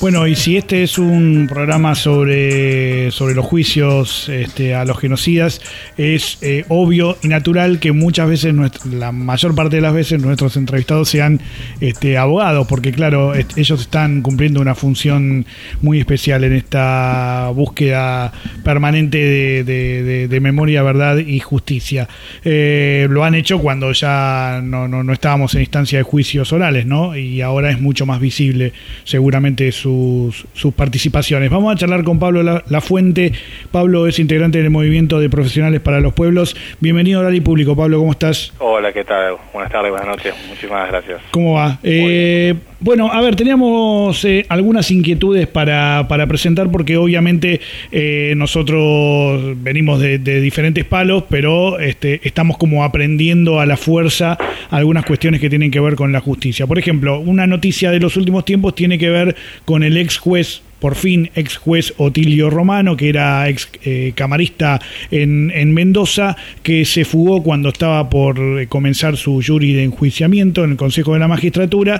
Bueno, y si este es un programa sobre los juicios a los genocidas, es obvio y natural que muchas veces, la mayor parte de las veces, nuestros entrevistados sean abogados, porque claro, ellos están cumpliendo una función muy especial en esta búsqueda permanente de memoria, verdad y justicia. Lo han hecho cuando ya no estábamos en instancia de juicios orales, ¿no? Y ahora es mucho más visible seguramente sus participaciones. Vamos a charlar con Pablo Lafuente. Pablo es integrante del Movimiento de Profesionales para los Pueblos. Bienvenido a Oral y Público. Pablo, ¿cómo estás? Hola, ¿qué tal? Buenas tardes, buenas noches. Muchísimas gracias. ¿Cómo va? Bueno, a ver, teníamos algunas inquietudes para presentar, porque obviamente nosotros venimos de diferentes palos, pero estamos como aprendiendo a la fuerza algunas cuestiones que tienen que ver con la justicia. Por ejemplo, una noticia de los últimos tiempos tiene que ver con el ex juez Otilio Romano, que era ex camarista en Mendoza, que se fugó cuando estaba por comenzar su jury de enjuiciamiento en el Consejo de la Magistratura,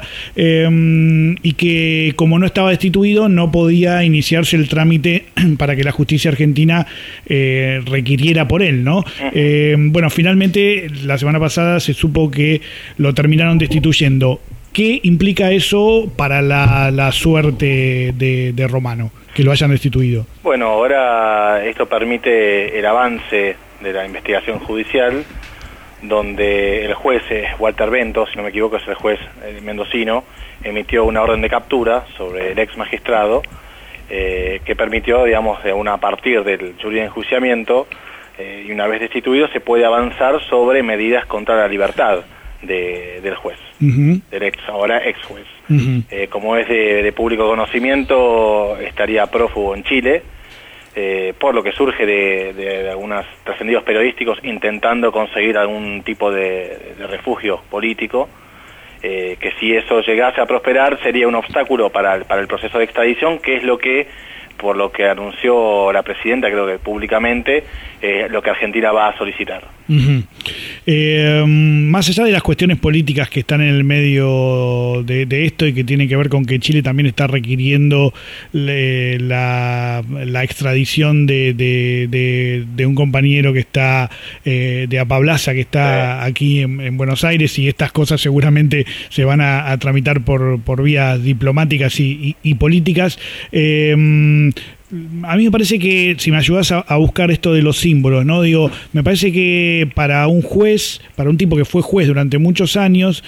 y que, como no estaba destituido, no podía iniciarse el trámite para que la justicia argentina requiriera por él, ¿no? Bueno, finalmente la semana pasada se supo que lo terminaron destituyendo. ¿Qué implica eso para la suerte de Romano, que lo hayan destituido? Bueno, ahora esto permite el avance de la investigación judicial, donde el juez Walter Bento, si no me equivoco es el juez mendocino, emitió una orden de captura sobre el ex magistrado, que permitió, digamos, a partir del jury de enjuiciamiento, y una vez destituido se puede avanzar sobre medidas contra la libertad del juez, del ahora ex juez. Como es de público conocimiento, estaría prófugo en Chile, por lo que surge de algunos trascendidos periodísticos intentando conseguir algún tipo de refugio político, que si eso llegase a prosperar sería un obstáculo para el proceso de extradición, que es por lo que anunció la presidenta, creo que públicamente, lo que Argentina va a solicitar. Más allá de las cuestiones políticas que están en el medio de esto, y que tienen que ver con que Chile también está requiriendo la extradición de un compañero que está de Apablaza, que está aquí en Buenos Aires, y estas cosas seguramente se van a tramitar por vías diplomáticas y políticas. A mí me parece que, si me ayudas a buscar esto de los símbolos, ¿no? Digo, me parece que para un juez, para un tipo que fue juez durante muchos años,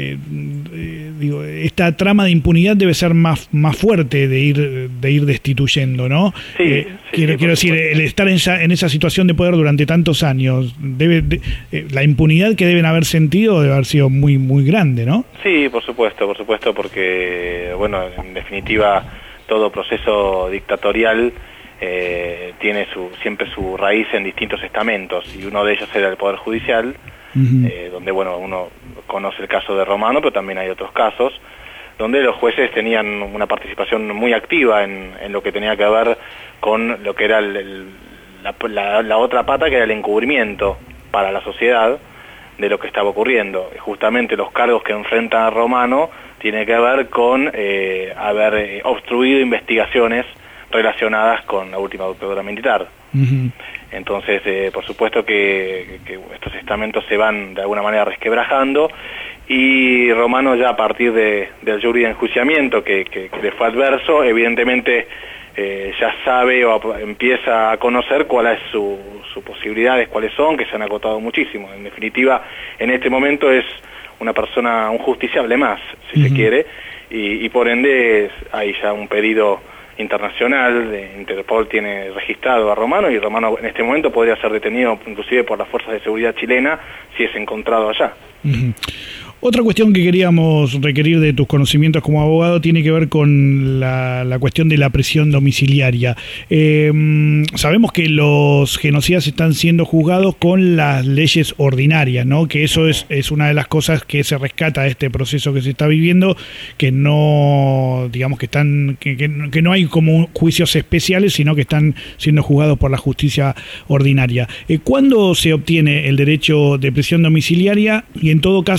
esta trama de impunidad debe ser más fuerte de ir destituyendo, ¿no? Sí, quiero decir, el estar en esa situación de poder durante tantos años, la impunidad que deben haber sentido debe haber sido muy, muy grande, ¿no? Sí, por supuesto, porque, bueno, en definitiva, todo proceso dictatorial tiene siempre su raíz en distintos estamentos, y uno de ellos era el Poder Judicial, donde, bueno, uno conoce el caso de Romano, pero también hay otros casos, donde los jueces tenían una participación muy activa en lo que tenía que ver con lo que era la otra pata, que era el encubrimiento para la sociedad de lo que estaba ocurriendo. Y justamente los cargos que enfrenta a Romano tiene que ver con haber obstruido investigaciones relacionadas con la última dictadura militar. Entonces, por supuesto que estos estamentos se van de alguna manera resquebrajando, y Romano, ya a partir del jury de enjuiciamiento que le fue adverso, evidentemente ya sabe o empieza a conocer cuáles sus posibilidades, cuáles son, que se han acotado muchísimo. En definitiva, en este momento es una persona, un justiciable más, si se quiere, y por ende hay ya un pedido internacional, Interpol tiene registrado a Romano, y Romano en este momento podría ser detenido inclusive por las fuerzas de seguridad chilena si es encontrado allá. Otra cuestión que queríamos requerir de tus conocimientos como abogado tiene que ver con la cuestión de la prisión domiciliaria. Sabemos que los genocidas están siendo juzgados con las leyes ordinarias, ¿no? Que eso es una de las cosas que se rescata de este proceso que se está viviendo, que no, digamos, que no hay como juicios especiales, sino que están siendo juzgados por la justicia ordinaria. ¿Cuándo se obtiene el derecho de prisión domiciliaria? Y en todo caso,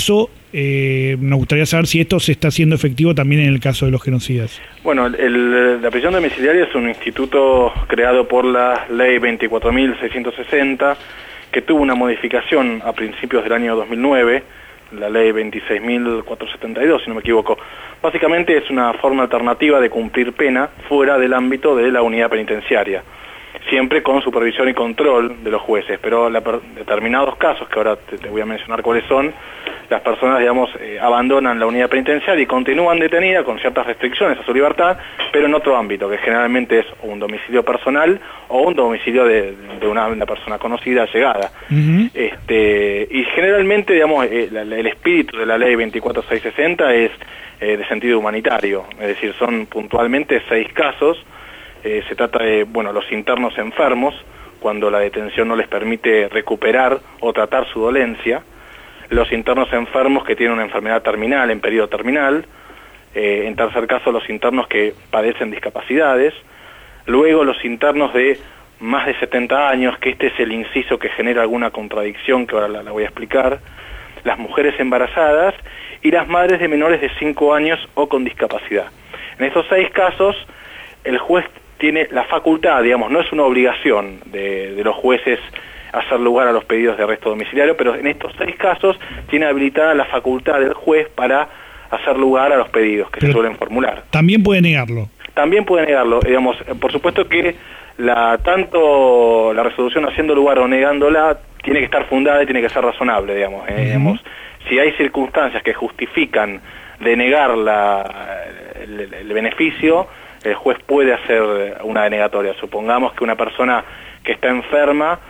Nos gustaría saber si esto se está haciendo efectivo también en el caso de los genocidas. Bueno, la prisión domiciliaria es un instituto creado por la ley 24.660, que tuvo una modificación a principios del año 2009, la ley 26.472, si no me equivoco. Básicamente es una forma alternativa de cumplir pena fuera del ámbito de la unidad penitenciaria, siempre con supervisión y control de los jueces, pero en determinados casos, que ahora te voy a mencionar cuáles son, las personas, digamos, abandonan la unidad penitenciaria y continúan detenidas con ciertas restricciones a su libertad, pero en otro ámbito, que generalmente es un domicilio personal o un domicilio de una persona conocida, allegada. Y generalmente, digamos, el espíritu de la ley 24.660 es de sentido humanitario, es decir, son puntualmente 6 casos. Se trata de, los internos enfermos, cuando la detención no les permite recuperar o tratar su dolencia, los internos enfermos que tienen una enfermedad terminal, en periodo terminal, en tercer caso los internos que padecen discapacidades, luego los internos de más de 70 años, que este es el inciso que genera alguna contradicción, que ahora la voy a explicar, las mujeres embarazadas y las madres de menores de 5 años o con discapacidad. En estos 6 casos, el juez tiene la facultad, digamos, no es una obligación de los jueces hacer lugar a los pedidos de arresto domiciliario, pero en estos 6 casos tiene habilitada la facultad del juez para hacer lugar a los pedidos que se suelen formular. También puede negarlo. También puede negarlo, digamos, por supuesto que tanto la resolución haciendo lugar o negándola tiene que estar fundada y tiene que ser razonable, digamos. Digamos, si hay circunstancias que justifican denegar el beneficio, el juez puede hacer una denegatoria. Supongamos que una persona que está enferma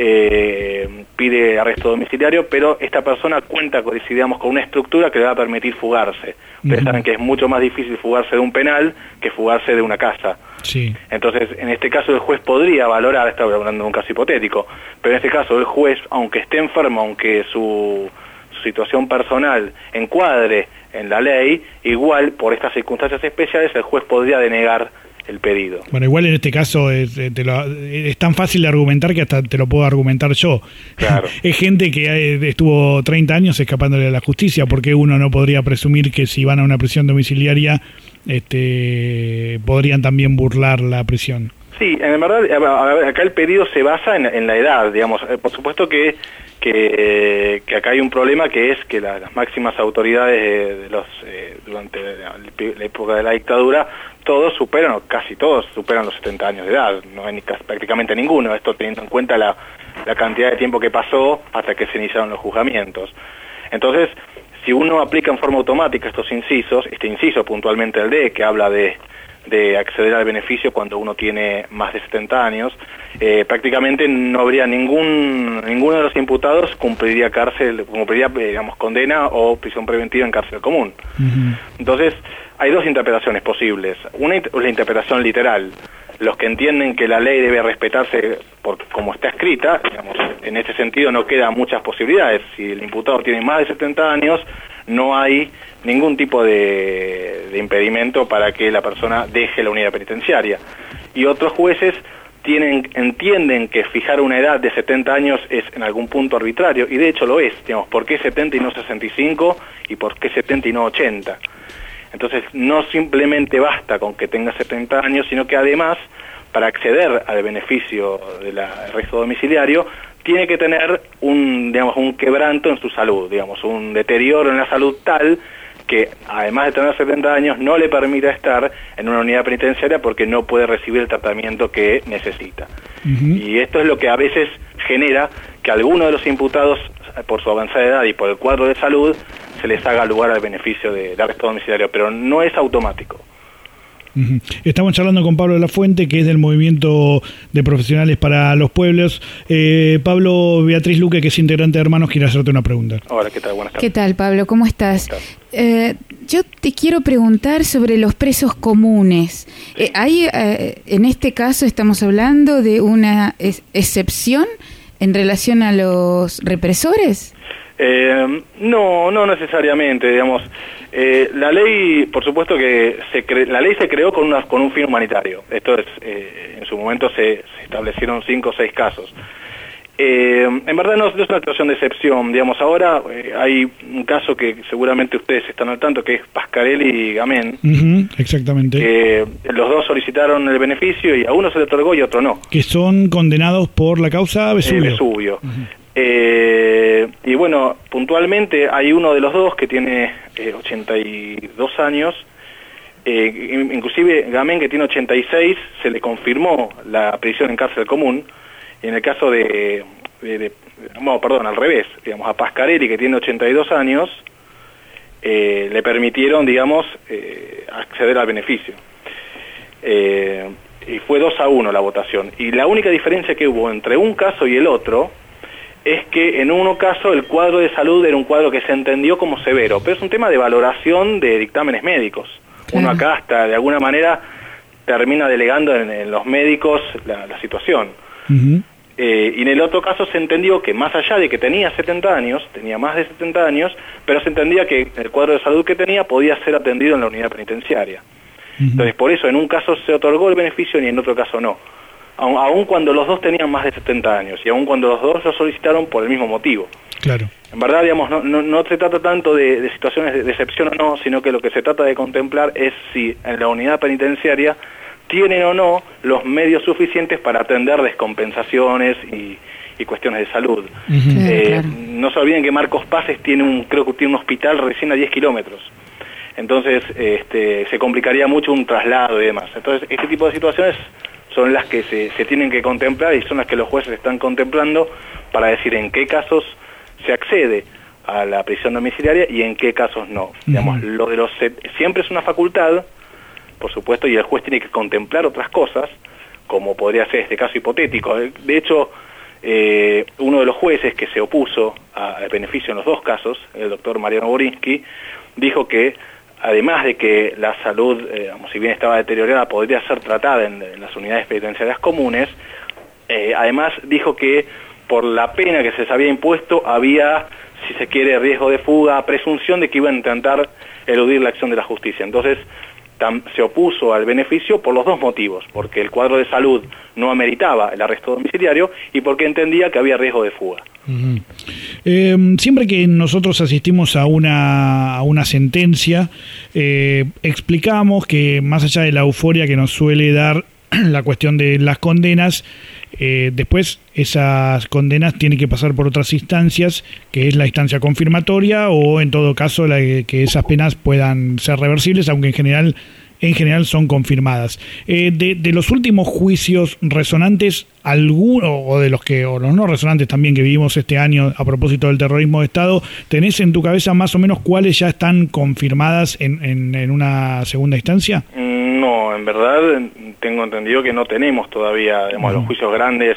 pide arresto domiciliario, pero esta persona cuenta, digamos, con una estructura que le va a permitir fugarse. Ustedes saben que es mucho más difícil fugarse de un penal que fugarse de una casa. Sí. Entonces, en este caso el juez podría valorar, estaba hablando de un caso hipotético, pero en este caso el juez, aunque esté enfermo, aunque su situación personal encuadre en la ley, igual por estas circunstancias especiales el juez podría denegar el pedido. Bueno, igual en este caso es tan fácil de argumentar que hasta te lo puedo argumentar yo. Claro. Es gente que estuvo 30 años escapándole a la justicia, porque uno no podría presumir que si van a una prisión domiciliaria podrían también burlar la prisión. Sí, en verdad, acá el pedido se basa en la edad, digamos. Por supuesto que acá hay un problema, que es que las máximas autoridades durante la época de la dictadura, todos superan, o casi todos superan los 70 años de edad, no hay prácticamente ninguno, esto teniendo en cuenta la cantidad de tiempo que pasó hasta que se iniciaron los juzgamientos. Entonces, si uno aplica en forma automática estos incisos, este inciso puntualmente el D, que habla de acceder al beneficio cuando uno tiene más de 70 años, prácticamente no habría ninguno de los imputados cumpliría digamos, condena o prisión preventiva en cárcel común. Entonces, hay dos interpretaciones posibles. Una es la interpretación literal. Los que entienden que la ley debe respetarse por como está escrita, digamos, en ese sentido no quedan muchas posibilidades. Si el imputado tiene más de 70 años, no hay ningún tipo de impedimento para que la persona deje la unidad penitenciaria. Y otros jueces entienden que fijar una edad de 70 años es en algún punto arbitrario, y de hecho lo es. Digamos, ¿por qué 70 y no 65? ¿Y por qué 70 y no 80? Entonces, no simplemente basta con que tenga 70 años, sino que además, para acceder al beneficio del arresto domiciliario, tiene que tener un quebranto en su salud, digamos, un deterioro en la salud tal que, además de tener 70 años, no le permita estar en una unidad penitenciaria porque no puede recibir el tratamiento que necesita. Y esto es lo que a veces genera que a algunos de los imputados, por su avanzada edad y por el cuadro de salud, se les haga lugar al beneficio de arresto domiciliario, pero no es automático. Estamos charlando con Pablo de la Fuente, que es del Movimiento de Profesionales para los Pueblos. Pablo, Beatriz Luque, que es integrante de Hermanos, quiere hacerte una pregunta. Hola, ¿qué tal? Buenas tardes. ¿Qué tal, Pablo? ¿Cómo estás? Yo te quiero preguntar sobre los presos comunes. En este caso estamos hablando de una excepción en relación a los represores. No necesariamente, digamos. La ley, por supuesto que la ley se creó con un fin humanitario. Esto es, en su momento se establecieron 5 o 6 casos. En verdad no es una situación de excepción, digamos, ahora hay un caso que seguramente ustedes están al tanto, que es Pascarelli y Gamén. Exactamente. Los dos solicitaron el beneficio y a uno se le otorgó y a otro no. Que son condenados por la causa Vesubio. Y bueno, puntualmente hay uno de los dos que tiene 82 años, inclusive Gamén, que tiene 86, se le confirmó la prisión en cárcel común. Y en el caso al revés, digamos, a Pascarelli, que tiene 82 años, le permitieron, digamos, acceder al beneficio. Y fue 2-1 la votación. Y la única diferencia que hubo entre un caso y el otro es que en uno caso el cuadro de salud era un cuadro que se entendió como severo, pero es un tema de valoración de dictámenes médicos. Uno acá hasta de alguna manera termina delegando en los médicos la situación. Y en el otro caso se entendió que más allá de que tenía 70 años, tenía más de 70 años, pero se entendía que el cuadro de salud que tenía podía ser atendido en la unidad penitenciaria. Entonces, por eso en un caso se otorgó el beneficio y en otro caso no. Aun cuando los dos tenían más de 70 años y aun cuando los dos lo solicitaron por el mismo motivo. Claro. En verdad, digamos, no se trata tanto de situaciones de excepción o no, sino que lo que se trata de contemplar es si en la unidad penitenciaria tienen o no los medios suficientes para atender descompensaciones y cuestiones de salud. Claro. No se olviden que Marcos Paz creo que tiene un hospital recién a 10 kilómetros. Entonces se complicaría mucho un traslado y demás. Entonces este tipo de situaciones son las que se tienen que contemplar y son las que los jueces están contemplando para decir en qué casos se accede a la prisión domiciliaria y en qué casos no. Digamos, lo de siempre es una facultad, por supuesto, y el juez tiene que contemplar otras cosas, como podría ser este caso hipotético. De hecho, uno de los jueces que se opuso al beneficio en los dos casos, el doctor Mariano Borinsky, dijo que además de que la salud, si bien estaba deteriorada, podría ser tratada en las unidades penitenciarias comunes, además dijo que por la pena que se les había impuesto había, si se quiere, riesgo de fuga, presunción de que iban a intentar eludir la acción de la justicia. Entonces, se opuso al beneficio por los dos motivos, porque el cuadro de salud no ameritaba el arresto domiciliario y porque entendía que había riesgo de fuga. Siempre que nosotros asistimos a una sentencia, explicamos que más allá de la euforia que nos suele dar la cuestión de las condenas, después esas condenas tienen que pasar por otras instancias, que es la instancia confirmatoria o en todo caso que esas penas puedan ser reversibles, aunque en general son confirmadas. De los últimos juicios resonantes, o los no resonantes también que vivimos este año a propósito del terrorismo de Estado, ¿tenés en tu cabeza más o menos cuáles ya están confirmadas en una segunda instancia? No, en verdad tengo entendido que no tenemos todavía, digamos, los juicios grandes,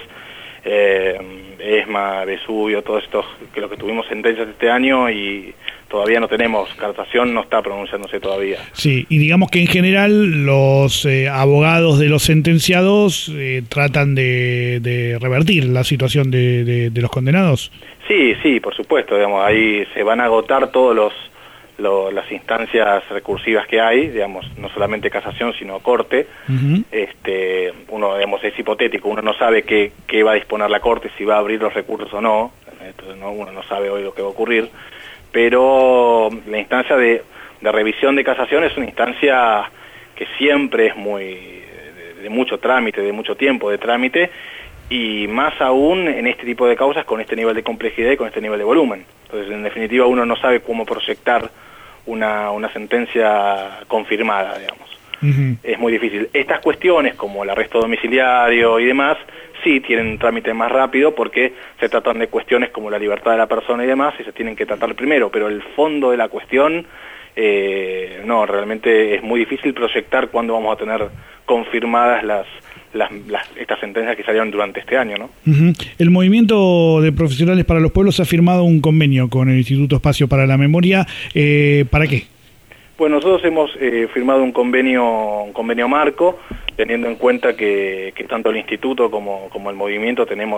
ESMA, Vesubio, todos estos, que lo que tuvimos sentencias este año y todavía no tenemos, casación no está pronunciándose todavía. Sí, y digamos que en general los abogados de los sentenciados tratan de revertir la situación de los condenados. Sí, por supuesto, digamos, ahí se van a agotar todos las instancias recursivas que hay, digamos, no solamente casación sino corte. Uno, digamos, es hipotético, uno no sabe qué va a disponer la corte, si va a abrir los recursos o no. Entonces, uno no sabe hoy lo que va a ocurrir, pero la instancia de revisión de casación es una instancia que siempre es de mucho trámite, de mucho tiempo de trámite, y más aún en este tipo de causas con este nivel de complejidad y con este nivel de volumen. Entonces, en definitiva, uno no sabe cómo proyectar una sentencia confirmada, digamos. Es muy difícil. Estas cuestiones, como el arresto domiciliario y demás, sí tienen un trámite más rápido porque se tratan de cuestiones como la libertad de la persona y demás, y se tienen que tratar primero, pero el fondo de la cuestión, no, realmente es muy difícil proyectar cuándo vamos a tener confirmadas estas sentencias que salieron durante este año, ¿no? El Movimiento de Profesionales para los Pueblos ha firmado un convenio con el Instituto Espacio para la Memoria. ¿Para qué? Bueno, nosotros hemos firmado un convenio marco, teniendo en cuenta que tanto el Instituto como el Movimiento tenemos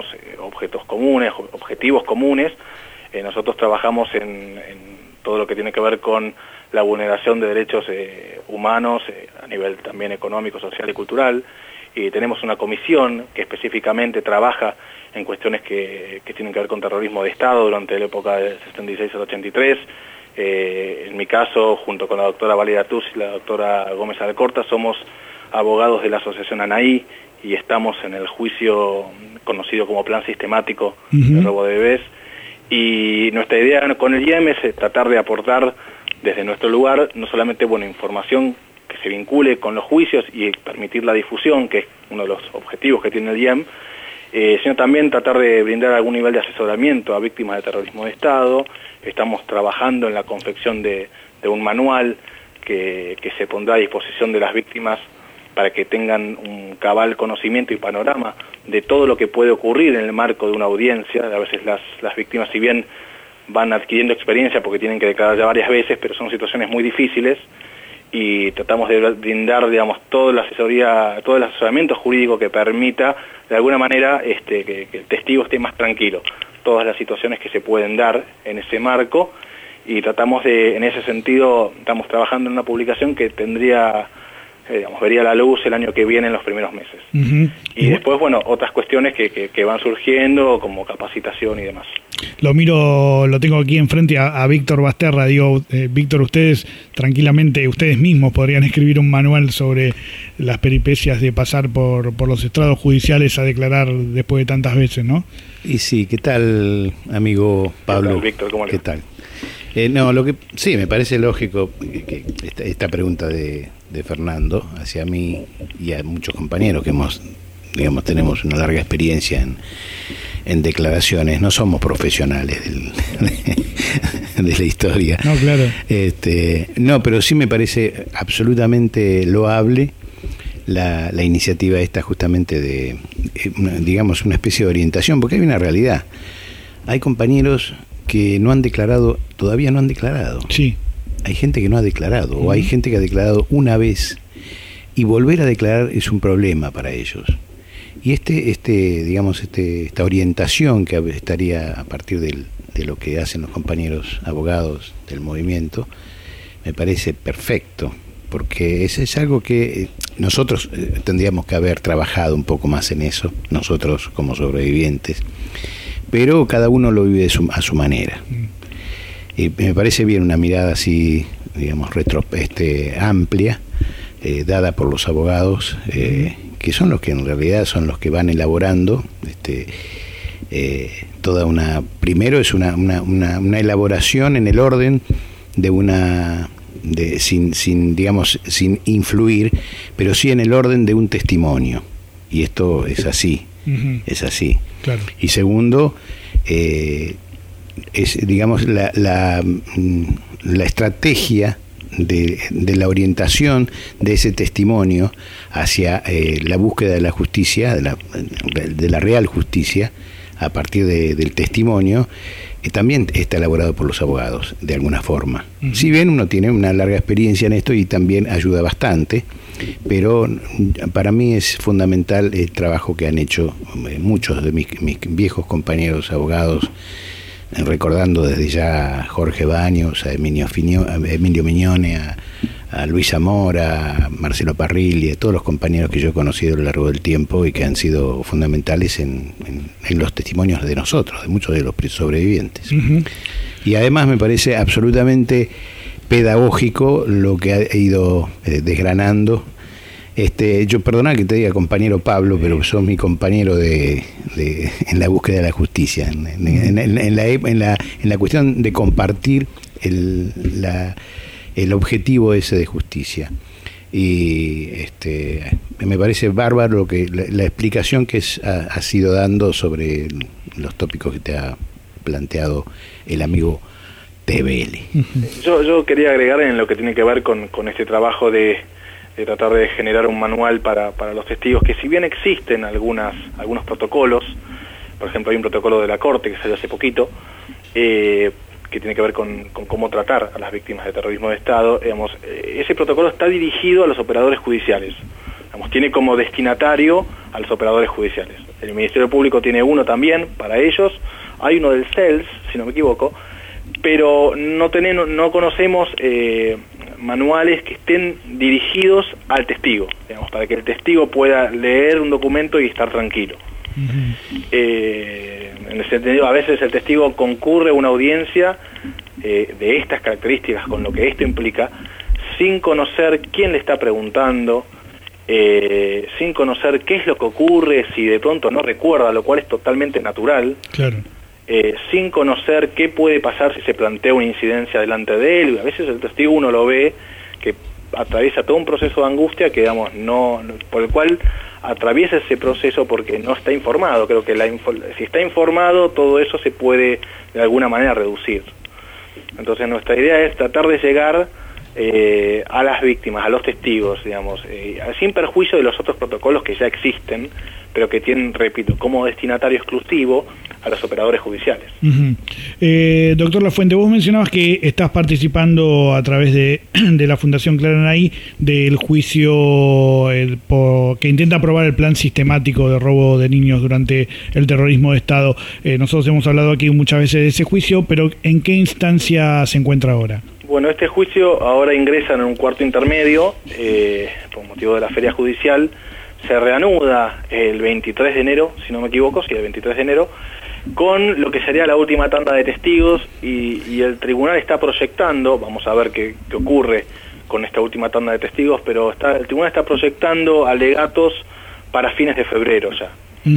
objetivos comunes. Nosotros trabajamos en todo lo que tiene que ver con la vulneración de derechos humanos a nivel también económico, social y cultural. Y tenemos una comisión que específicamente trabaja en cuestiones que tienen que ver con terrorismo de Estado durante la época del 76 al 83. En mi caso, junto con la doctora Valeria Tuz y la doctora Gómez Alcorta, somos abogados de la Asociación ANAI y estamos en el juicio conocido como Plan Sistemático de Robo de Bebés. Y nuestra idea con el IEM es tratar de aportar desde nuestro lugar no solamente información que se vincule con los juicios y permitir la difusión, que es uno de los objetivos que tiene el IEM, sino también tratar de brindar algún nivel de asesoramiento a víctimas de terrorismo de Estado. Estamos trabajando en la confección de un manual que se pondrá a disposición de las víctimas para que tengan un cabal conocimiento y panorama de todo lo que puede ocurrir en el marco de una audiencia. A veces las víctimas, si bien van adquiriendo experiencia porque tienen que declarar ya varias veces, pero son situaciones muy difíciles, y tratamos de brindar, digamos, toda la asesoría, todo el asesoramiento jurídico que permita, de alguna manera, que el testigo esté más tranquilo. Todas las situaciones que se pueden dar en ese marco, y tratamos en ese sentido, estamos trabajando en una publicación que tendría, vería la luz el año que viene en los primeros meses. Y después, otras cuestiones que van surgiendo, como capacitación y demás. Lo tengo aquí enfrente a Víctor Basterra. Digo, Víctor, ustedes mismos podrían escribir un manual sobre las peripecias de pasar por los estrados judiciales a declarar después de tantas veces, ¿no? Y sí, ¿qué tal, amigo Pablo? ¿Qué tal, Víctor? ¿Cómo le va? ¿Qué tal? Sí, me parece lógico que esta pregunta de Fernando hacia mí y a muchos compañeros que tenemos una larga experiencia en declaraciones, no somos profesionales de la historia. No, claro. No, pero sí me parece absolutamente loable la iniciativa esta, justamente de, una especie de orientación, porque hay una realidad. Hay compañeros que todavía no han declarado. Sí. Hay gente que no ha declarado, o hay gente que ha declarado una vez, y volver a declarar es un problema para ellos. Y esta orientación que estaría a partir de lo que hacen los compañeros abogados del movimiento, me parece perfecto, porque es algo que nosotros tendríamos que haber trabajado un poco más en eso, nosotros como sobrevivientes, pero cada uno lo vive a su manera. Y me parece bien una mirada así, amplia, dada por los abogados, que son los que en realidad son los que van elaborando primero es una elaboración en el orden sin influir, pero sí en el orden de un testimonio, y esto es así. Es así. Claro. Y segundo, es la estrategia de la orientación de ese testimonio hacia la búsqueda de la justicia, de la real justicia, a partir del testimonio, también está elaborado por los abogados, de alguna forma. Si bien uno tiene una larga experiencia en esto y también ayuda bastante, pero para mí es fundamental el trabajo que han hecho muchos de mis viejos compañeros abogados, recordando desde ya a Jorge Baños, a Emilio Mignone, a Luis Zamora, a Marcelo Parrilli, a todos los compañeros que yo he conocido a lo largo del tiempo y que han sido fundamentales en los testimonios de nosotros, de muchos de los sobrevivientes. Y además me parece absolutamente pedagógico lo que ha ido desgranando. Yo perdona que te diga compañero Pablo, pero sos mi compañero en la búsqueda de la justicia, en la cuestión de compartir el objetivo ese de justicia. Y me parece bárbaro la explicación que ha sido dando sobre los tópicos que te ha planteado el amigo TBL. Yo quería agregar en lo que tiene que ver con este trabajo de tratar de generar un manual para los testigos, que si bien existen algunos protocolos, por ejemplo hay un protocolo de la Corte que salió hace poquito, que tiene que ver con cómo tratar a las víctimas de terrorismo de Estado, ese protocolo está dirigido a los operadores judiciales, tiene como destinatario a los operadores judiciales. El Ministerio Público tiene uno también para ellos, hay uno del CELS, si no me equivoco, pero no conocemos manuales que estén dirigidos al testigo, digamos, para que el testigo pueda leer un documento y estar tranquilo. En ese sentido, a veces el testigo concurre a una audiencia de estas características, con lo que esto implica, sin conocer quién le está preguntando, sin conocer qué es lo que ocurre, si de pronto no recuerda, lo cual es totalmente natural. Claro. Sin conocer qué puede pasar si se plantea una incidencia delante de él. A veces el testigo uno lo ve que atraviesa todo un proceso de angustia que, digamos, por el cual atraviesa ese proceso porque no está informado. Creo que si está informado, todo eso se puede de alguna manera reducir. Entonces nuestra idea es tratar de llegar a las víctimas, a los testigos, digamos, sin perjuicio de los otros protocolos que ya existen, pero que tienen, repito, como destinatario exclusivo a los operadores judiciales. Doctor Lafuente, vos mencionabas que estás participando a través de la Fundación Claranay del juicio que intenta aprobar el plan sistemático de robo de niños durante el terrorismo de Estado. Nosotros hemos hablado aquí muchas veces de ese juicio, pero ¿en qué instancia se encuentra ahora? Bueno, este juicio ahora ingresa en un cuarto intermedio, por motivo de la feria judicial. Se reanuda el 23 de enero, si no me equivoco, el 23 de enero, con lo que sería la última tanda de testigos y el tribunal está proyectando, vamos a ver qué ocurre con esta última tanda de testigos, pero el tribunal está proyectando alegatos para fines de febrero ya.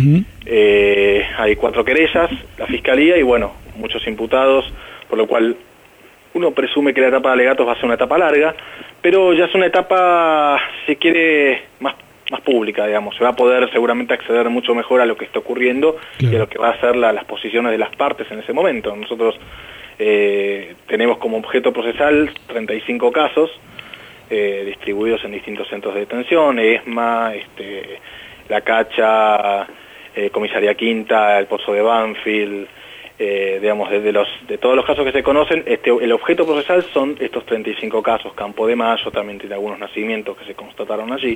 Hay 4 querellas, la Fiscalía y bueno, muchos imputados, por lo cual uno presume que la etapa de alegatos va a ser una etapa larga, pero ya es una etapa, si quiere, más pública, digamos. Se va a poder seguramente acceder mucho mejor a lo que está ocurriendo, claro, y a lo que va a ser las posiciones de las partes en ese momento. Nosotros tenemos como objeto procesal 35 casos distribuidos en distintos centros de detención, ESMA, La Cacha, Comisaría Quinta, el Pozo de Banfield, digamos, de todos los casos que se conocen, el objeto procesal son estos 35 casos. Campo de Mayo también tiene algunos nacimientos que se constataron allí,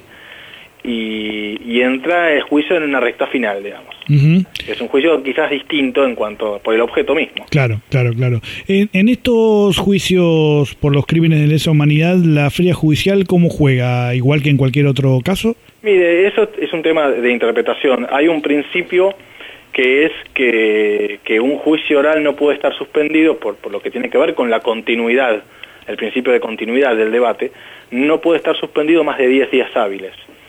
y entra el juicio en una recta final, digamos. Es un juicio quizás distinto por el objeto mismo. Claro. En estos juicios por los crímenes de lesa humanidad, ¿la feria judicial cómo juega? ¿Igual que en cualquier otro caso? Mire, eso es un tema de interpretación. Hay un principio que es que un juicio oral no puede estar suspendido por lo que tiene que ver con la continuidad, el principio de continuidad del debate, no puede estar suspendido más de 10 días hábiles.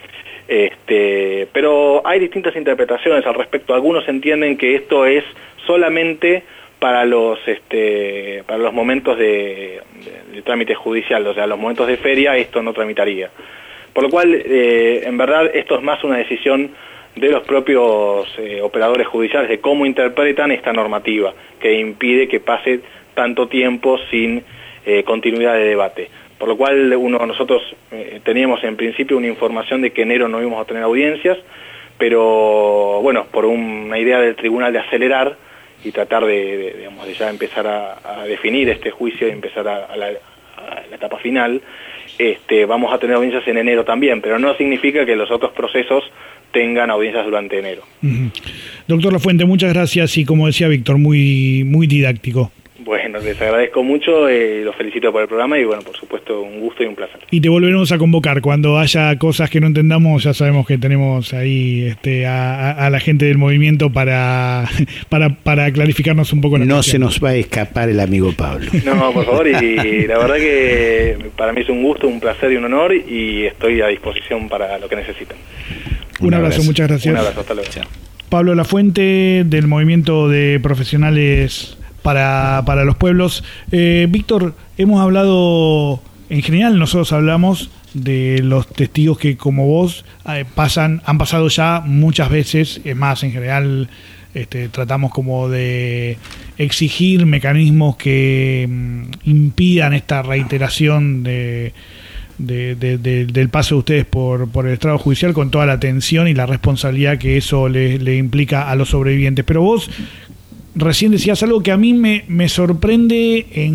Pero hay distintas interpretaciones al respecto. Algunos entienden que esto es solamente para los momentos de trámite judicial, o sea, los momentos de feria esto no tramitaría. Por lo cual, en verdad, esto es más una decisión de los propios operadores judiciales de cómo interpretan esta normativa que impide que pase tanto tiempo sin continuidad de debate. Por lo cual nosotros teníamos en principio una información de que enero no íbamos a tener audiencias, pero bueno, por una idea del tribunal de acelerar y tratar de ya empezar a definir este juicio y empezar a la etapa final, vamos a tener audiencias en enero también, pero no significa que los otros procesos tengan audiencias durante enero. Doctor Lafuente, muchas gracias y como decía Víctor, muy didáctico. Bueno, les agradezco mucho, los felicito por el programa y bueno, por supuesto, un gusto y un placer. Y te volveremos a convocar cuando haya cosas que no entendamos. Ya sabemos que tenemos ahí a la gente del movimiento para clarificarnos un poco la cuestión. Se nos va a escapar el amigo Pablo. No, por favor, y la verdad que para mí es un gusto, un placer y un honor y estoy a disposición para lo que necesiten. Un abrazo, muchas gracias. Un abrazo, hasta luego. Chao. Pablo Lafuente, del Movimiento de Profesionales para los Pueblos. Víctor, hemos hablado, en general nosotros hablamos de los testigos que como vos han pasado ya muchas veces, es más, en general tratamos como de exigir mecanismos que impidan esta reiteración del paso de ustedes por el estrado judicial, con toda la atención y la responsabilidad que eso le implica a los sobrevivientes. Pero vos recién decías algo que a mí me sorprende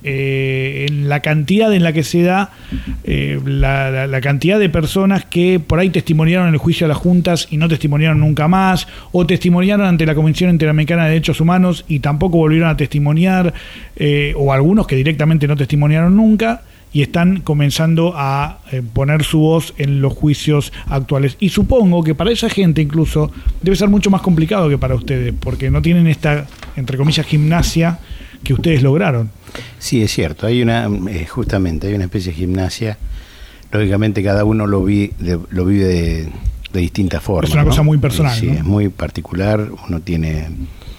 en la cantidad en la que se da, la cantidad de personas que por ahí testimoniaron en el juicio de las juntas y no testimoniaron nunca más, o testimoniaron ante la Comisión Interamericana de Derechos Humanos y tampoco volvieron a testimoniar, o algunos que directamente no testimoniaron nunca y están comenzando a poner su voz en los juicios actuales. Y supongo que para esa gente incluso debe ser mucho más complicado que para ustedes, porque no tienen esta, entre comillas, gimnasia que ustedes lograron. Sí, es cierto, hay justamente hay una especie de gimnasia. Lógicamente cada uno lo vive de distintas formas. Es una cosa muy personal, sí, ¿no? Es muy particular, uno tiene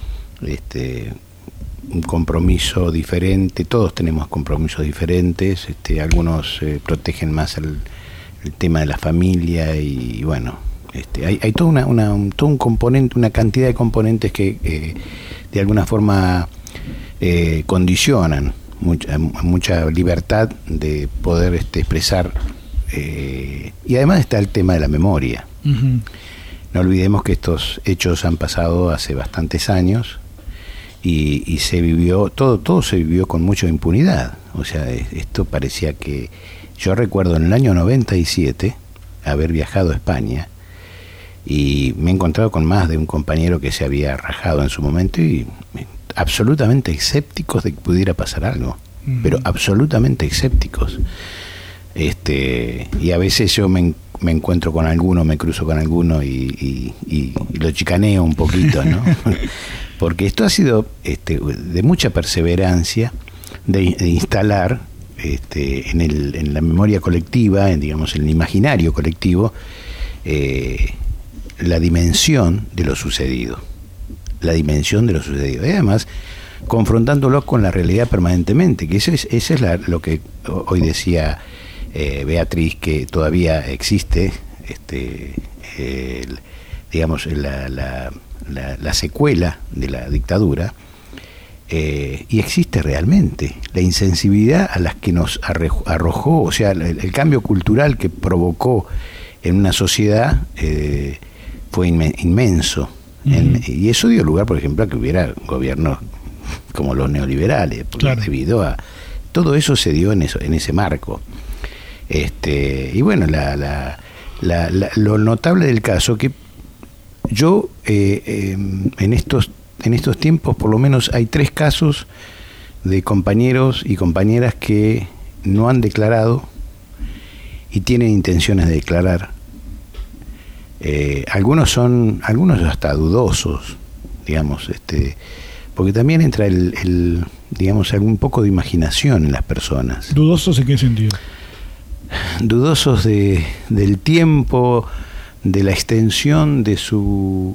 un compromiso diferente, todos tenemos compromisos diferentes, algunos protegen más el tema de la familia y bueno, hay todo un componente, una cantidad de componentes que de alguna forma condicionan mucha libertad de poder expresar, y además está el tema de la memoria. Uh-huh. No olvidemos que estos hechos han pasado hace bastantes años y se vivió, todo se vivió con mucha impunidad. O sea, esto parecía que... Yo recuerdo en el año 97 haber viajado a España y me he encontrado con más de un compañero que se había rajado en su momento y absolutamente escépticos de que pudiera pasar algo, pero absolutamente escépticos. Y a veces yo me encuentro con alguno, me cruzo con alguno y lo chicaneo un poquito, ¿no? Porque esto ha sido de mucha perseverancia, de instalar en la memoria colectiva, en el imaginario colectivo, la dimensión de lo sucedido. La dimensión de lo sucedido. Y además, confrontándolos con la realidad permanentemente, que eso es lo que hoy decía Beatriz, que todavía existe, la secuela de la dictadura, y existe realmente la insensibilidad a las que nos arrojó, o sea, el cambio cultural que provocó en una sociedad fue inmenso. Y eso dio lugar, por ejemplo, a que hubiera gobiernos como los neoliberales, porque claro, debido a todo eso se dio en ese marco. Y bueno, lo notable del caso que yo en estos tiempos, por lo menos hay 3 casos de compañeros y compañeras que no han declarado y tienen intenciones de declarar. Algunos hasta dudosos, digamos, porque también entra un poco de imaginación en las personas. ¿Dudosos en qué sentido? Dudosos del tiempo, de la extensión de su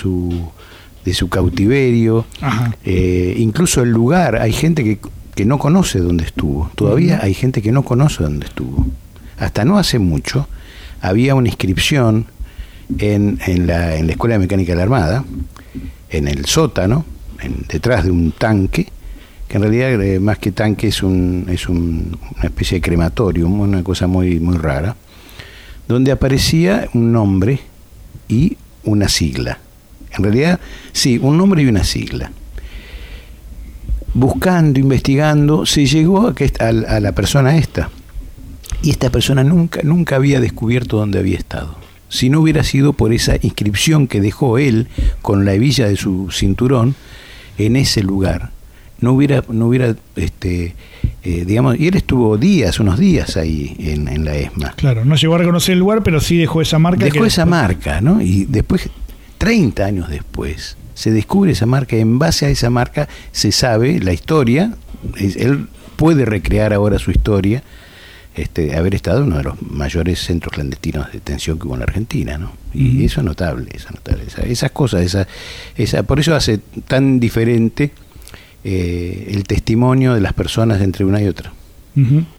cautiverio, incluso el lugar. Hay gente que no conoce dónde estuvo. Todavía hay gente que no conoce dónde estuvo. Hasta no hace mucho había una inscripción en la Escuela de Mecánica de la Armada, en el sótano, detrás de un tanque, que en realidad más que tanque es una especie de crematorium, una cosa muy, muy rara, donde aparecía un nombre y una sigla. En realidad, sí, un nombre y una sigla. Buscando, investigando, se llegó a la persona esta. Y esta persona nunca había descubierto dónde había estado. Si no hubiera sido por esa inscripción que dejó él con la hebilla de su cinturón en ese lugar, no hubiera y él estuvo unos días ahí en la ESMA. Claro, no llegó a reconocer el lugar, pero sí dejó esa marca. Dejó esa marca, ¿no? Y después, 30 años después, se descubre esa marca, y en base a esa marca se sabe la historia. Él puede recrear ahora su historia, haber estado en uno de los mayores centros clandestinos de detención que hubo en la Argentina, ¿no? Y eso es notable, esas cosas, por eso hace tan diferente el testimonio de las personas entre una y otra. Uh-huh.